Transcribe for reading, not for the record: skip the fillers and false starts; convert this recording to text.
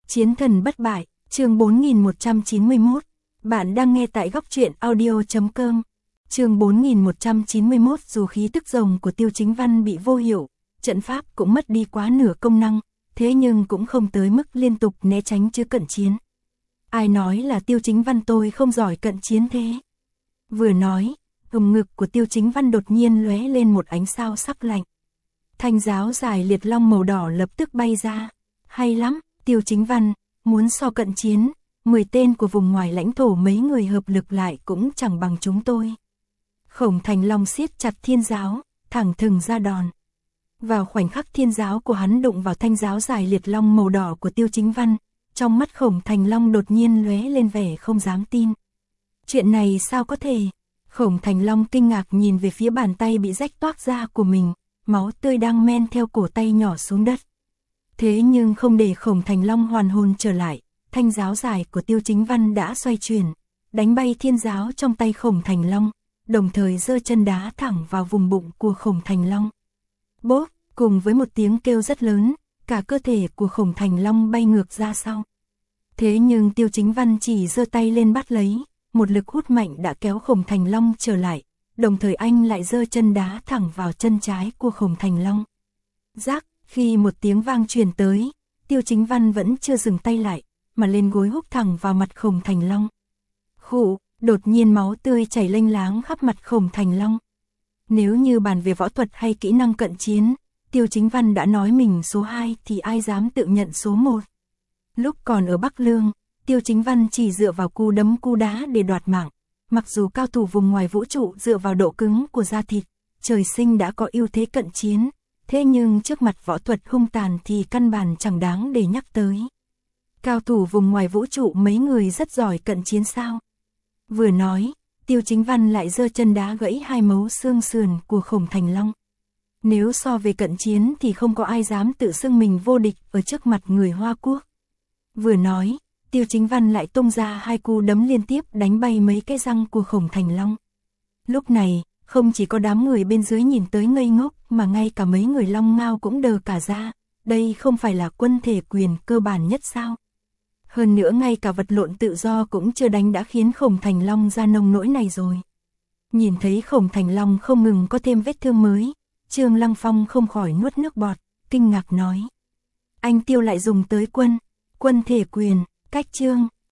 Chiến thần bất bại, chương 4191. Bạn đang nghe tại góc truyện audio.com. Chương 4191. Dù khí tức rồng của Tiêu Chính Văn bị vô hiệu, trận pháp cũng mất đi quá nửa công năng, thế nhưng cũng không tới mức liên tục né tránh chứ cận chiến. Ai nói là Tiêu Chính Văn tôi không giỏi cận chiến thế? Vừa nói, hồng ngực của Tiêu Chính Văn đột nhiên lóe lên một ánh sao sắc lạnh. Thanh giáo dài liệt long màu đỏ lập tức bay ra. Hay lắm, Tiêu Chính Văn, muốn so cận chiến, 10 tên của vùng ngoài lãnh thổ mấy người hợp lực lại cũng chẳng bằng chúng tôi. Khổng Thành Long siết chặt thiên giáo, thẳng thừng ra đòn. Vào khoảnh khắc thiên giáo của hắn đụng vào thanh giáo dài liệt long màu đỏ của Tiêu Chính Văn, trong mắt Khổng Thành Long đột nhiên lóe lên vẻ không dám tin. Chuyện này sao có thể? Khổng Thành Long kinh ngạc nhìn về phía bàn tay bị rách toác ra của mình, máu tươi đang men theo cổ tay nhỏ xuống đất. Thế nhưng không để Khổng Thành Long hoàn hồn trở lại, thanh giáo dài của Tiêu Chính Văn đã xoay chuyển, đánh bay thiên giáo trong tay Khổng Thành Long, đồng thời giơ chân đá thẳng vào vùng bụng của Khổng Thành Long. Bốp, cùng với một tiếng kêu rất lớn, cả cơ thể của Khổng Thành Long bay ngược ra sau. Thế nhưng Tiêu Chính Văn chỉ giơ tay lên bắt lấy, một lực hút mạnh đã kéo Khổng Thành Long trở lại, đồng thời anh lại giơ chân đá thẳng vào chân trái của Khổng Thành Long. Rắc, khi một tiếng vang truyền tới, Tiêu Chính Văn vẫn chưa dừng tay lại, mà lên gối húc thẳng vào mặt Khổng Thành Long. Khụ, đột nhiên máu tươi chảy lênh láng khắp mặt Khổng Thành Long. Nếu như bàn về võ thuật hay kỹ năng cận chiến, Tiêu Chính Văn đã nói mình số 2 thì ai dám tự nhận số 1. Lúc còn ở Bắc Lương, Tiêu Chính Văn chỉ dựa vào cú đấm cú đá để đoạt mạng. Mặc dù cao thủ vùng ngoài vũ trụ dựa vào độ cứng của da thịt, trời sinh đã có ưu thế cận chiến, thế nhưng trước mặt võ thuật hung tàn thì căn bản chẳng đáng để nhắc tới. Cao thủ vùng ngoài vũ trụ mấy người rất giỏi cận chiến sao? Vừa nói, Tiêu Chính Văn lại giơ chân đá gãy hai mấu xương sườn của Khổng Thành Long. Nếu so về cận chiến thì không có ai dám tự xưng mình vô địch ở trước mặt người Hoa Quốc. Vừa nói, Tiêu Chính Văn lại tung ra hai cú đấm liên tiếp đánh bay mấy cái răng của Khổng Thành Long. Lúc này, không chỉ có đám người bên dưới nhìn tới ngây ngốc mà ngay cả mấy người Long Ngao cũng đờ cả ra, đây không phải là quân thể quyền cơ bản nhất sao? Hơn nữa ngay cả vật lộn tự do cũng chưa đánh đã khiến Khổng Thành Long ra nông nỗi này rồi. Nhìn thấy Khổng Thành Long không ngừng có thêm vết thương mới, Trương Lăng Phong không khỏi nuốt nước bọt, kinh ngạc nói. Anh Tiêu lại dùng tới quân thể quyền, cách Trương,